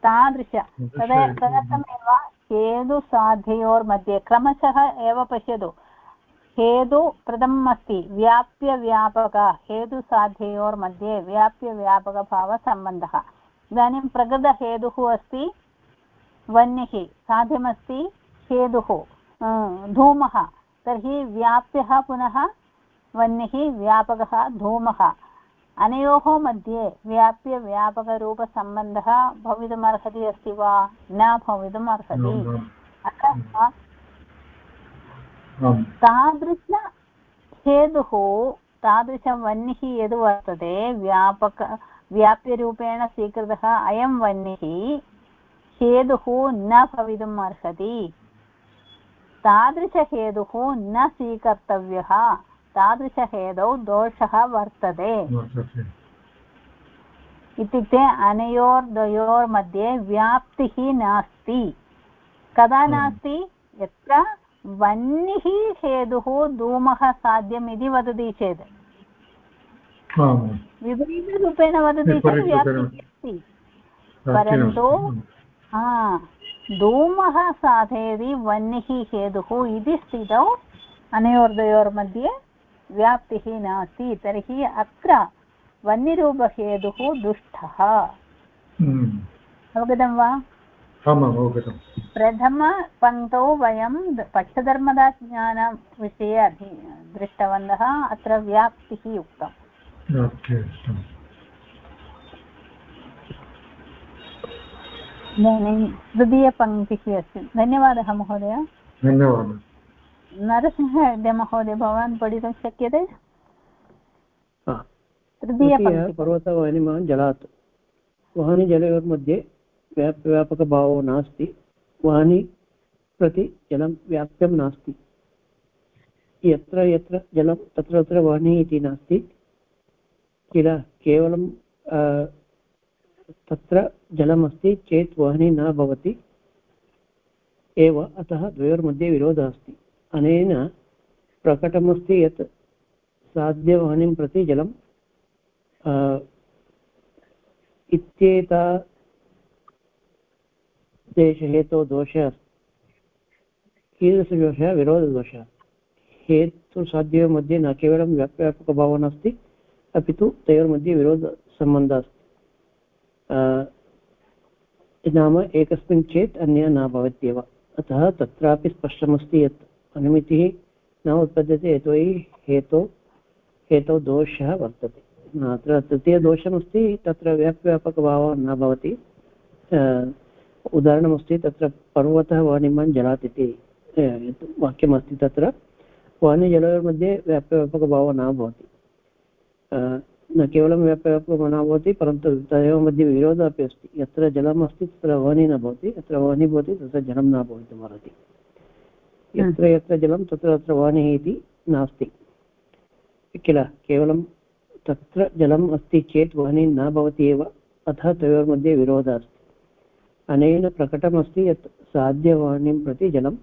तदर्थमेव हेतुसाध्ययोर्मध्ये क्रमशः एव पश्यतु। हेतु प्रथमम् अस्ति व्याप्यव्यापक, हेतुसाध्ययोर्मध्ये व्याप्यव्यापकभावसम्बन्धः। इदानीं प्रकृतहेतुः अस्ति वह्निः, साध्यमस्ति हेतुः धूमः। तर्हि व्याप्यः पुनः वह्निः, व्यापकः धूमः। अनयोः मध्ये व्याप्यव्यापकरूपसम्बन्धः भवितुमर्हति अस्ति वा? न भवितुमर्हति। अतः तादृशहेतुः, तादृशवह्निः यद् वर्तते व्याप्यरूपेण स्वीकृतः अयं वह्निः हेतुः न भवितुम् अर्हति। तादृशहेतुः न स्वीकर्तव्यः। तादृशहेतौ दोषः वर्तते। इत्युक्ते अनयोर्द्वयोर्मध्ये व्याप्तिः नास्ति। कदा नास्ति? यत्र वह्निः हेतुः धूमः साध्यम् इति वदति चेत्। विपरीतरूपेण वदति चेत् व्याप्तिः अस्ति। परन्तु धूमः साधयति वह्निः हेतुः इति स्थितौ अनयोर्द्वयोर्मध्ये व्याप्तिः नास्ति। तर्हि अत्र वह्निरूपहेतुः दुष्टः। अवगतं वा? आमाम्, अवगतम्। प्रथमपङ्क्तौ वयं पक्षधर्मदाज्ञानविषये दृष्टवन्तः अत्र व्याप्तिः उक्तम् इदानीं तृतीयपङ्क्तिः अस्ति धन्यवादः महोदय धन्यवादः नरसिंह महोदय भवान् पठितुं शक्यते तृतीयपङ्क्तिः पर्वतवाहिनीमान् जलात् वाहनीजलयोर्मध्ये व्यापकभावो नास्ति वाहनी प्रति जलं व्याप्यं नास्ति यत्र यत्र जलं तत्र तत्र वाहिनी इति नास्ति किल केवलं तत्र जलमस्ति चेत् वाहिनी न भवति एव अतः द्वयोर्मध्ये विरोधः अस्ति अनेन प्रकटमस्ति यत् साध्यवाहिनीं प्रति जलं इत्येतादेशहेतोः दोषः कीदृशदोषः विरोधदोषः हेतुसाध्ययोर्मध्ये न केवलं व्यापकभावः नास्ति अपि तु तयोर्मध्ये विरोधसम्बन्धः अस्ति नाम एकस्मिन् चेत् अन्यः न भवत्येव अतः तत्रापि स्पष्टमस्ति यत् अनुमितिः न उत्पद्यते यतोहि हेतौ दोषः वर्तते अत्र तृतीयदोषमस्ति तत्र व्यापकभावः न भवति उदाहरणमस्ति तत्र पर्वतः वाहिनीमान् जलात् इति वाक्यमस्ति तत्र वाहिनीजलयोर्मध्ये व्यापकभावः न भवति न केवलं व्यापकभावः न भवति परन्तु तयोः मध्ये विरोधः अपि अस्ति यत्र जलम् अस्ति तत्र वाहिनी न भवति यत्र वाहिनी भवति तत्र जलं न भवितुमर्हति यत्र यत्र जलं तत्र तत्र वाहिनी इति नास्ति किल केवलं तत्र जलम् अस्ति चेत् वाहिनी न भवति एव अतः तयोर्मध्ये विरोधः अस्ति अनेन प्रकटमस्ति यत् साध्यवाहिनीं प्रति जलम्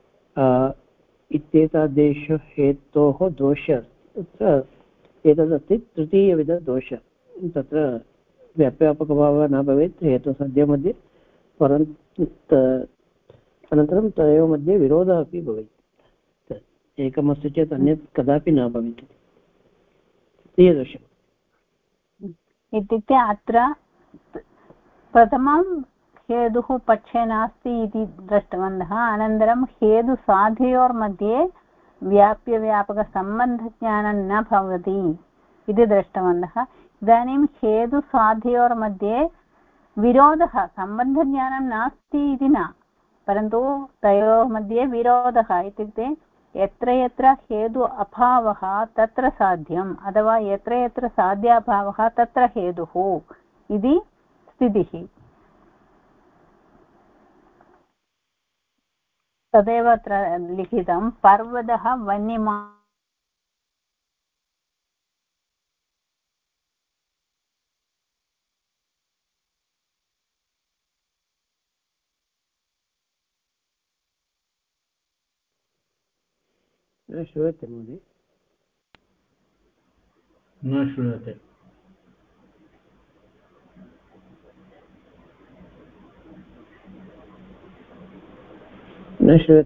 इत्येतादेशहेतोः दोषः तत्र एतदस्ति तृतीयविधदोषः तत्र व्यापकभावः न भवेत् हेतुसाध्यमध्ये परन्तु अनन्तरं तयोः मध्ये विरोधः अपि भवेत् एकमस्ति चेत् अन्यत् कदापि न भवेत् तृतीयदोषः इत्युक्ते अत्र प्रथमं हेतुः पक्षे नास्ति इति दृष्टवन्तः अनन्तरं हेतुसाध्ययोर्मध्ये व्याप्यव्यापकसम्बन्धज्ञानं न भवति इति दृष्टवन्तः इदानीं हेतुसाध्ययोर्मध्ये विरोधः सम्बन्धज्ञानं नास्ति इति न परन्तु तयोः मध्ये विरोधः इत्युक्ते यत्र यत्र हेतु अभावः तत्र साध्यम् अथवा यत्र यत्र साध्याभावः तत्र हेतुः इति स्थितिः तदेव अत्र लिखितं पर्वतः वन्यमान् न श्रूयते महोदय न श्रूयते न श्रूयते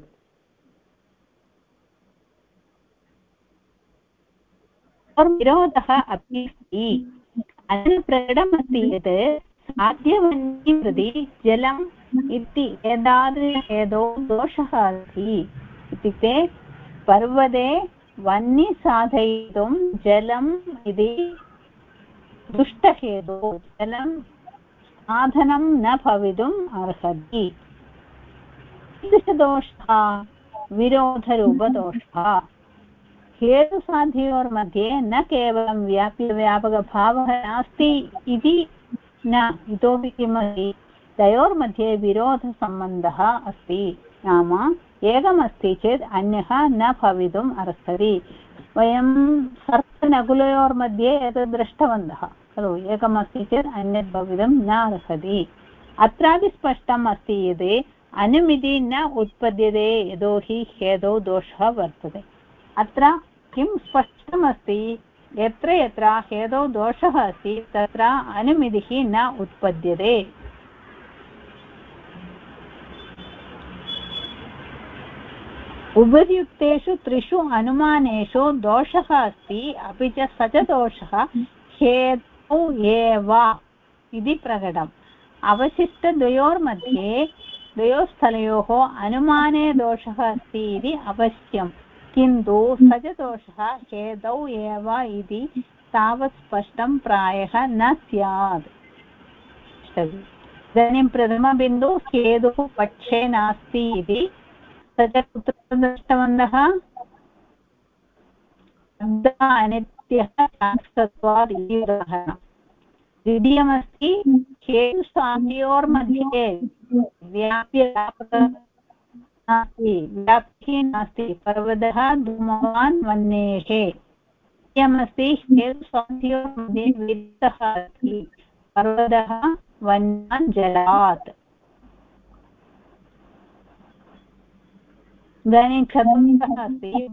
विरोधः अपि अस्ति अनेन प्रकटमस्ति यत् साध्यवन्यं प्रति जलम् इति एतादृशहेतौ दोषः अस्ति इत्युक्ते पर्वते वह्नि साधयितुं जलम् इति दुष्टहेतुः जलं साधनं न भवितुम् अर्हति कीदृशदोषः विरोधरूपदोषः हेतुसाध्ययोर्मध्ये न केवलं व्यापकभावः नास्ति इति न इतोपि किमस्ति तयोर्मध्ये विरोधसम्बन्धः अस्ति नाम एकमस्ति चेत् अन्यः न भवितुम् अर्हति वयं सर्पनकुलयोर्मध्ये एतद् दृष्टवन्तः खलु एकमस्ति चेत् अन्यत् भवितुं न अर्हति अत्रापि स्पष्टम् अस्ति यत् अनुमितिः न उत्पद्यते यतोहि हेतौ दोषः वर्तते अत्र किं स्पष्टमस्ति यत्र यत्र हेतौ दोषः अस्ति तत्र अनुमितिः न उत्पद्यते उपर्युक्तेषु त्रिषु अनुमानेषु दोषः अस्ति अपि च स च दोषः हेतौ एव इति प्रकटम् अवशिष्टद्वयोर्मध्ये द्वयोस्थलयोः अनुमाने दोषः अस्ति इति अवश्यं, किन्तु स च दोषः हेतौ एव इति तावत् स्पष्टं प्रायः न स्यात्। इदानीं प्रथमबिन्दु हेतुः पक्षे नास्ति इति, स च कुत्र दृष्टवन्तः? अनित्यः शास्त्रत्वात् इति उदाहरणम्। द्वितीयमस्ति हेतुसाध्योर्मध्ये व्याप्तिः नास्ति, पर्वतः धूमवान् वह्नेः। तृतीयमस्ति हेतुसाध्योर्मध्ये वित्तः अस्ति, पर्वतः वह्नान् जलात्। इदानीं चतुर्थः अस्ति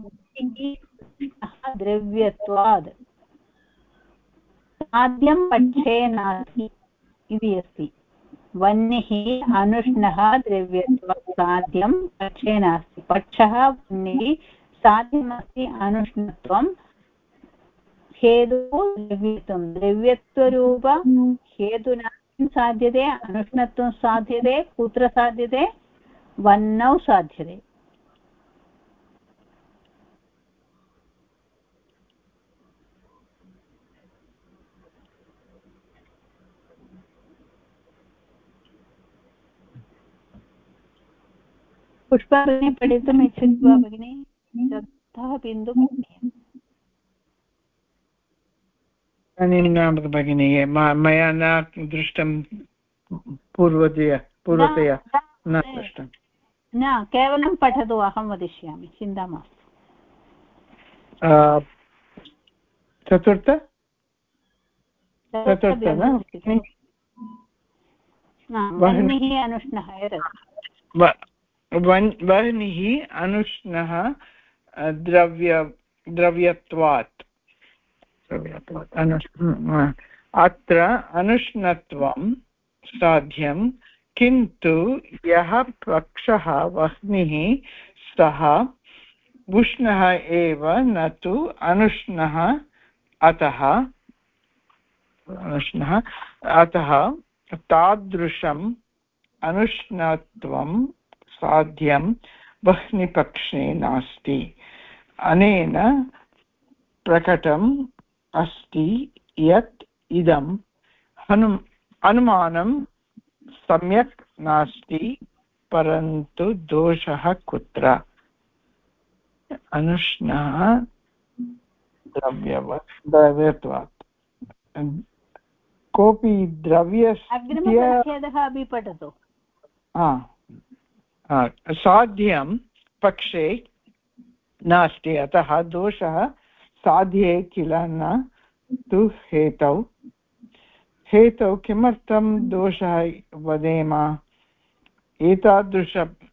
द्रव्यत्वात्, साध्यं पक्षे नास्ति इति अस्ति। वह्निः अनुष्णः द्रव्यत्वात् साध्यं पक्षे नास्ति, पक्षः वह्निः साध्यमस्ति अनुष्णत्वं, हेतुः द्रव्यत्वं। द्रव्यत्वरूप हेतुना साध्यते, अनुष्णत्वं साध्यते, कुत्र साध्यते? वह्नौ साध्यते। पुष्पा भगिनी पठितुम् इच्छति वा भगिनी? चतुर्थः बिन्दुः न भगिनी, मया न दृष्टं, पूर्वतया न दृष्टं। न, केवलं पठतु, अहं वदिष्यामि, चिन्ता मास्तु। चतुर्थ वह्निः अनुष्णः, वह्निः अनुष्णः द्रव्यत्वात्। अत्र अनुष्णत्वं साध्यं, किन्तु यः पक्षः वह्निः सः उष्णः एव न तु अनुष्णः, अतः तादृशम् अनुष्णत्वं साध्यं वह्निपक्षे नास्ति। अनेन प्रकटम् अस्ति यत् इदम् अनुमानं सम्यक् नास्ति, परन्तु दोषः कुत्र? अनुष्णः द्रव्यत्वात्। कोऽपि द्रव्यस्य अपि पठतु। साध्यं पक्षे नास्ति, अतः दोषः साध्ये किल, न तु हेतौ। हेतौ किमर्थं दोषः वदेम? एतादृश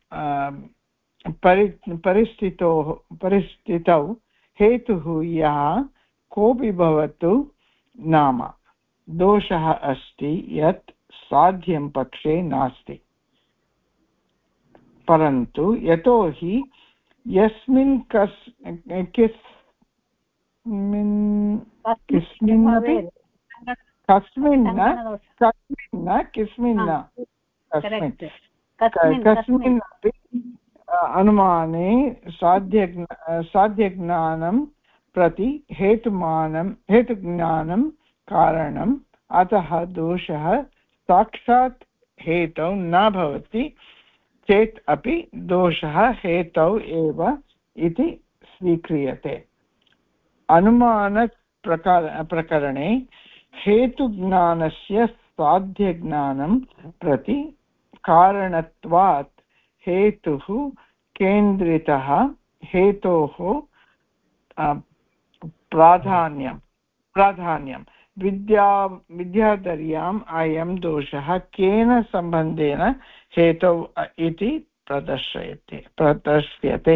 परिस्थितौ हेतुः यः कोऽपि भवतु नाम दोषः अस्ति यत् साध्यं पक्षे नास्ति, परन्तु यतोहि यस्मिन् कस्मिन्नपि अनुमाने साध्यज्ञानं प्रति हेतुज्ञानं कारणम्, अतः दोषः साक्षात् हेतौ न भवति चेत् अपि दोषः हेतौ एव इति स्वीक्रियते। अनुमानप्रकरणे हेतुज्ञानस्य साध्यज्ञानं प्रति कारणत्वात् हेतुः केन्द्रितः, हेतोः प्राधान्यं विद्याधर्याम् अयं दोषः केन सम्बन्धेन हेतौ इति प्रदर्श्यते।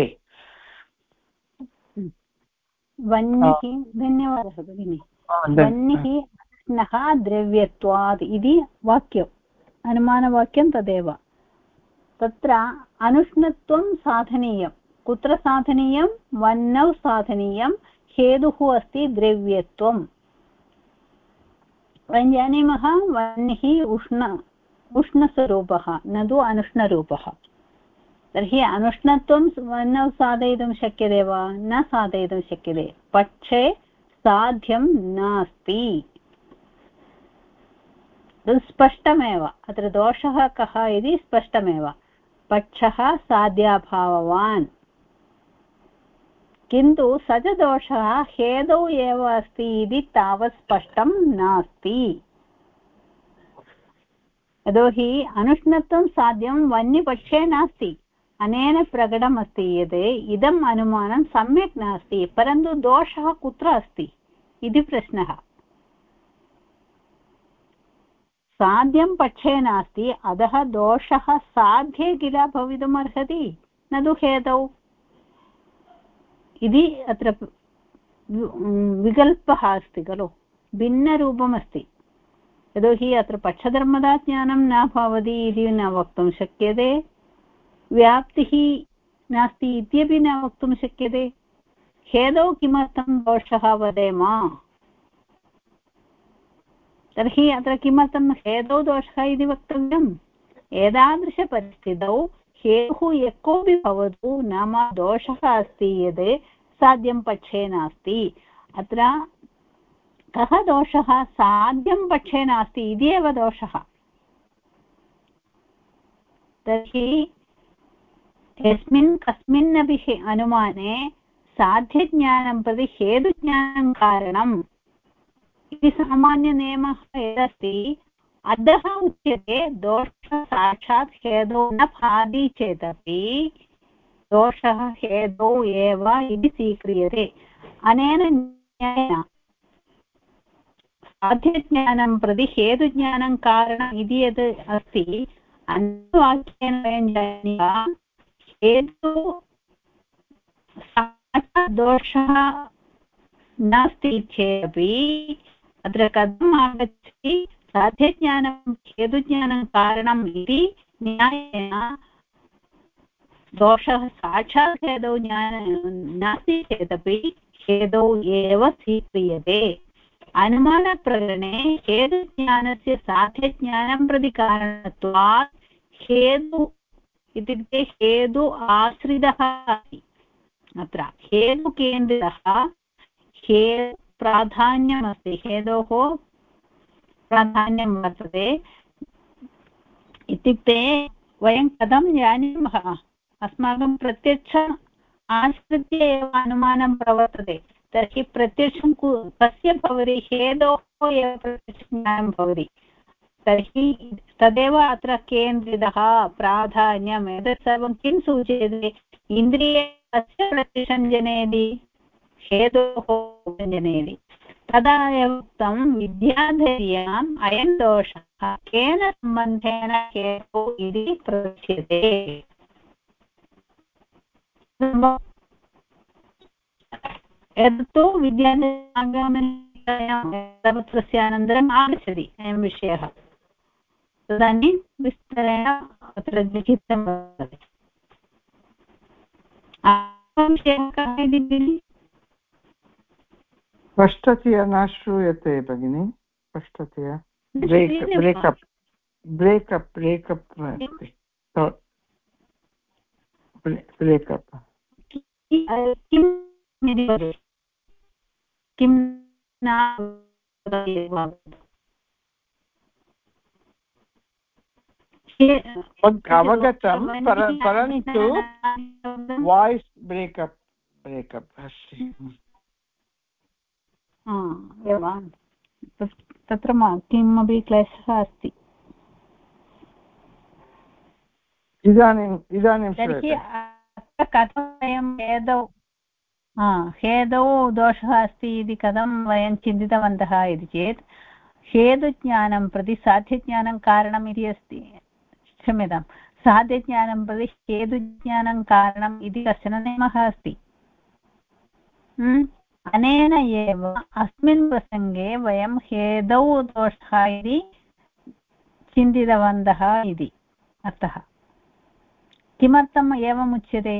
वह्निः, धन्यवादः भगिनि। वह्निः अनुष्णः द्रव्यत्वात् इति वाक्यम्, अनुमानवाक्यं तदेव। तत्र अनुष्णत्वं साधनीयं, कुत्र साधनीयं? वह्नौ साधनीयं। हेतुः अस्ति द्रव्यत्वं। वयं जानीमः वह्निः उष्णस्वरूपः न तु अनुष्णरूपः। तर्हि अनुष्णत्वं न साधयितुं शक्यते वा? न साधयितुं शक्यते। पक्षे साध्यं नास्ति। स्पष्टमेव अत्र दोषः कः इति स्पष्टमेव। पक्षः साध्याभाववान्, किन्तु स च दोषः हेदौ एव अस्ति इति तावत् स्पष्टं नास्ति। यतोहि अनुष्णत्वं साध्यं वह्निपक्षे नास्ति। अनेन प्रकटमस्ति यत् इदम् अनुमानं सम्यक् नास्ति, परन्तु दोषः कुत्र अस्ति इति प्रश्नः। साध्यं पक्षे नास्ति, अतः दोषः साध्ये किल भवितुमर्हति, न तु हेतौ इति अत्र विकल्पः अस्ति खलु, भिन्नरूपमस्ति। यतोहि अत्र पक्षधर्मदाज्ञानं न भवति इति न वक्तुं शक्यते, व्याप्तिः नास्ति इत्यपि न वक्तुं शक्यते। हेदौ किमर्थं दोषः वदेम? तर्हि अत्र किमर्थं हेदौ दोषः इति वक्तव्यम्? एतादृशपरिस्थितौ हेतुः यः कोऽपि भवतु, नाम दोषः अस्ति यद् साध्यं पक्षे नास्ति। अत्र कः दोषः? साध्यं पक्षे नास्ति इति एव दोषः। तर्हि यस्मिन् कस्मिन्नपि अनुमाने साध्यज्ञानं प्रति हेतुज्ञानं कारणम् इति सामान्यनियमः यदस्ति, अतः उच्यते दोषः साक्षात् हेतौ न भाति चेदपि दोषः हेतौ एव इति स्वीक्रियते। अनेन न्यायेन साध्यज्ञानं प्रति हेतुज्ञानं कारणम् इति यत् अस्ति, अन्यवाक्येन वयं जानीमः हेतु साक्षात् दोषः नास्ति चेदपि अत्र कथम् आगच्छति? साध्यज्ञानं हेतुज्ञानं कारणम् इति न्यायेन दोषः साक्षात् हेतौ नास्ति चेदपि हेतौ एव स्वीक्रियते। अनुमानप्रकरणे हेतुज्ञानस्य साध्यज्ञानं प्रति कारणत्वात् हेतु इत्युक्ते हेतु आश्रितः अस्ति। अत्र हेतुकेन्द्रितः प्राधान्यमस्ति, हेतोः प्राधान्यं वर्तते। इत्युक्ते वयं कथं जानीमः? अस्माकं प्रत्यक्षम् आश्रित्य एव अनुमानं प्रवर्तते। तर्हि प्रत्यक्षं कस्य भवति? हेतोः एव प्रत्यक्षज्ञानं भवति। तर्हि तदेव अत्र केन्द्रितः प्राधान्यम्, एतत् सर्वं किं सूचयति? इन्द्रिये कस्य प्रत्यक्षं जनयति? हेतोः जनयति। तदा एव उक्तं विद्याधर्याम् अयं दोषः केन सम्बन्धेन हेतुः इति पृच्छ्यते। एतत्तु विद्याधर्यागमनस्य अनन्तरम् आगच्छति अयं विषयः। तदानीं विस्तरेण अत्र लिखितं वर्तते। विषयः कः इति स्पष्टतया न श्रूयते भगिनि, स्पष्टतया ब्रेकप् किं न अवगतं, परन्तु वाय्स् ब्रेकप् अस्ति। एवं तत्र किमपि क्लेशः अस्ति। इदानीं तर्हि कथं वयं हेतौ दोषः अस्ति इति कथं वयं चिन्तितवन्तः इति चेत्, हेतुज्ञानं प्रति साध्यज्ञानं कारणम् इति अस्ति। क्षम्यतां, साध्यज्ञानं प्रति हेतुज्ञानं कारणम् इति कश्चन नियमः अस्ति। अनेन एव अस्मिन् प्रसङ्गे वयं हेतौ दोषः इति चिन्तितवन्तः इति अर्थः। किमर्थम् एवम् उच्यते?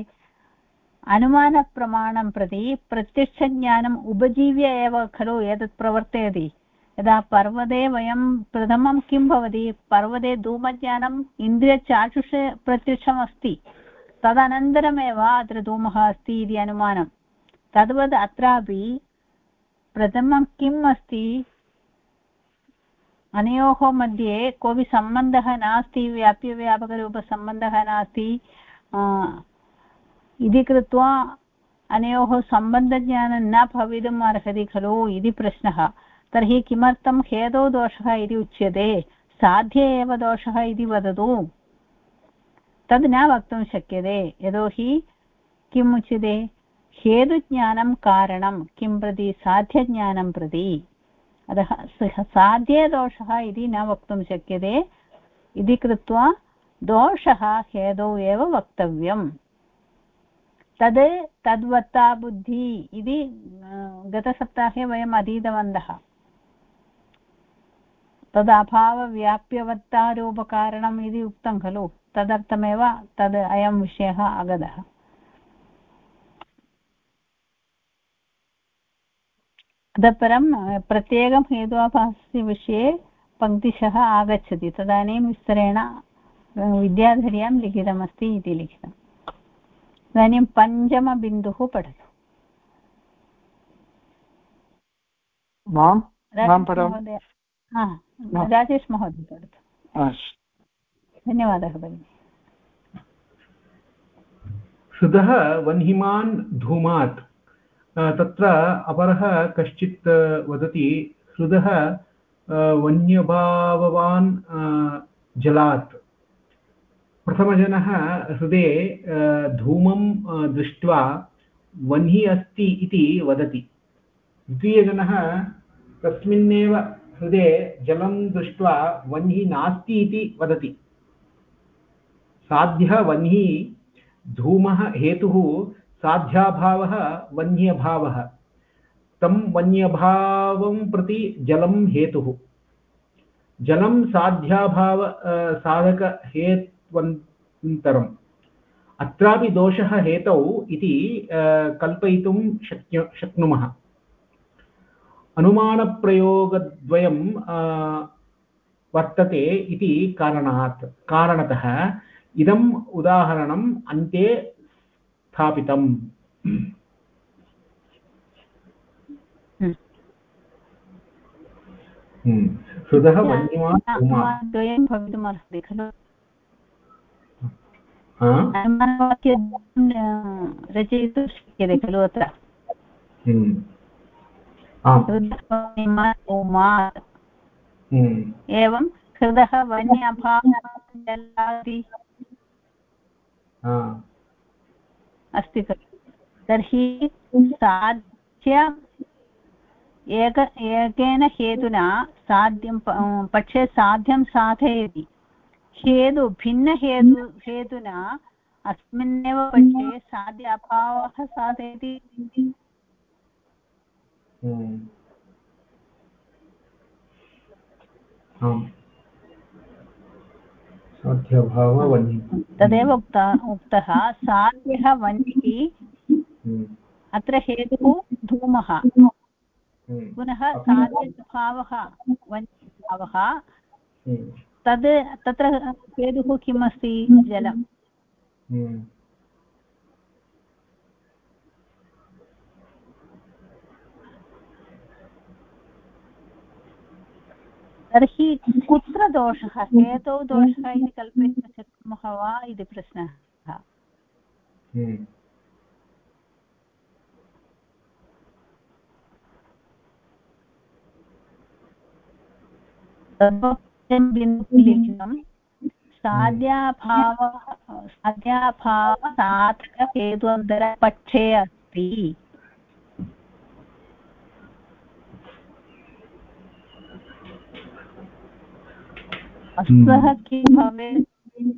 अनुमानप्रमाणं प्रति प्रत्यक्षज्ञानम् उपजीव्य एव खलु एतत् प्रवर्तयति। यदा पर्वते वयं प्रथमं किं भवति पर्वते धूमज्ञानम् इन्द्रियचाक्षुष प्रत्यक्षम् अस्ति तदनन्तरमेव अत्र धूमः अस्ति इति अनुमानं तद्वत् अत्रापि प्रथमं किम् अस्ति अनयोः मध्ये कोऽपि सम्बन्धः नास्ति व्याप्यव्यापकरूपसम्बन्धः नास्ति इति कृत्वा अनयोः सम्बन्धज्ञानं न भवितुम् अर्हति खलु इति प्रश्नः तर्हि किमर्थं हेतौ दोषः इति उच्यते साध्ये एव दोषः इति वदतु तद् न वक्तुं शक्यते यतोहि किम् उच्यते हेतुज्ञानं कारणं किं प्रति साध्यज्ञानं प्रति अतः साध्ये दोषः इति न वक्तुं शक्यते इति कृत्वा दोषः हेतौ एव वक्तव्यम् तद्वत्ता बुद्धि इति गतसप्ताहे वयम् अधीतवन्तः तदभावव्याप्यवत्तारूपकारणम् इति उक्तं खलु तदर्थमेव तद् अयं विषयः आगतः अतः परं प्रत्येकं हेत्वाभासस्य विषये पङ्क्तिशः आगच्छति तदानीं विस्तरेण विद्याधर्यां लिखितमस्ति इति लिखितम् इदानीं पञ्चमबिन्दुः पठतु राजेश महोदय पठतु धन्यवादः भगिनि श्रुतः वह्निमान् धूमात् तत्र अपरः कश्चित् वदति श्रुतः वन्यभाववान् जलात् प्रथमजनः हृदे धूमं दृष्ट्वा वह्निः अस्ति इति वदति द्वितीयजनः तस्मिन्नेव हृदे जलं दृष्ट्वा वह्निः नास्ति इति वदति साध्यः वह्निः धूमः हेतुः साध्याभावः वन्यभावः तं वन्यभावं प्रति जलं हेतुः जलं साध्याभाव साधकहेत्वन्तरम् अत्रापि दोषः हेतौ इति कल्पयितुं शक्नुमः अनुमानप्रयोगद्वयं वर्तते इति कारणतः इदम् उदाहरणम् अन्ते स्थापितम् श्रुतः वन्यमान् द्वयं भवितुमर्हति खलु रचयितुं शक्यते खलु अत्र एवं हृदः वन्यभावि अस्ति खलु तर्हि साध्य एकेन हेतुना साध्यं पक्षे साध्यं साधयति हेतु भिन्नहेतुना अस्मिन्नेव पक्षे साध्य अभावः साधयति तदेव उक्तः साध्यः वह्निः अत्र हेतुः धूमः पुनः साध्यभावः वह्निभावः तत्र हेतुः किम् अस्ति जलम् तर्हि कुत्र दोषः हेतौ दोषः इति कल्पयितुं शक्नुमः वा इति प्रश्नः लिखितं साध्याभावसाधकहेतुन्तरपक्षे अस्ति सः किं भवेत्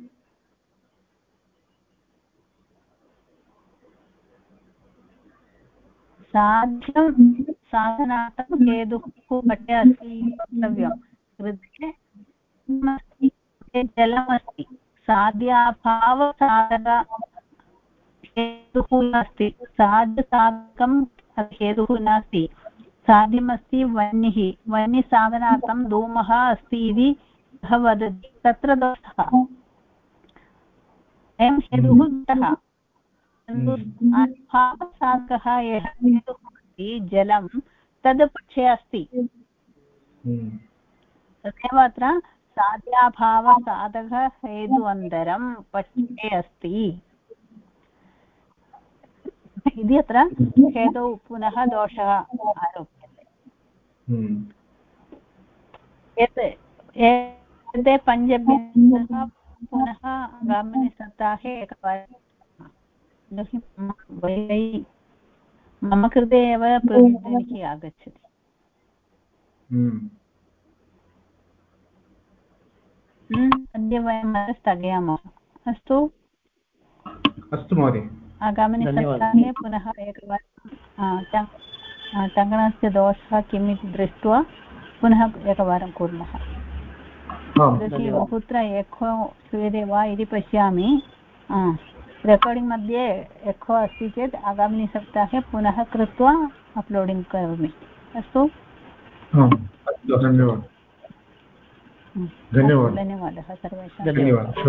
साध्यं साधनार्थं हेतुः पठ्ये अस्ति वक्तव्यं हृदये जलमस्ति साध्याभावसाधक हेतुः नास्ति साध्यसाधकं हेतुः नास्ति साध्यमस्ति वह्निः वह्निसाधनार्थं धूमः अस्ति इति सः वदति तत्र दोषः अयं हेतुः दोषः अनुभावसाधकः यः हेतुः अस्ति जलं तद् पक्षे अस्ति तदेव अत्र साध्याभावसाधकः हेतुवन्तरं पक्षे अस्ति इति अत्र हेतौ पुनः दोषः आरोप्यते एते पञ्चभ्यः पुनः आगामिनि सप्ताहे एकवारं मम कृते एव प्रतिनिधिः आगच्छति अद्य वयं स्थगयामः अस्तु महोदय आगामिनि सप्ताहे पुनः एकवारं टङ्कणस्य दोषः किम् इति दृष्ट्वा पुनः एकवारं कुर्मः बहुत्र एखो श्रूयते वा इति पश्यामि रेकार्डिङ्ग् मध्ये एखो अस्ति चेत् आगामिनि सप्ताहे पुनः कृत्वा अप्लोडिङ्ग् करोमि अस्तु धन्यवादः धन्यवादः सर्वेषां धन्यवादः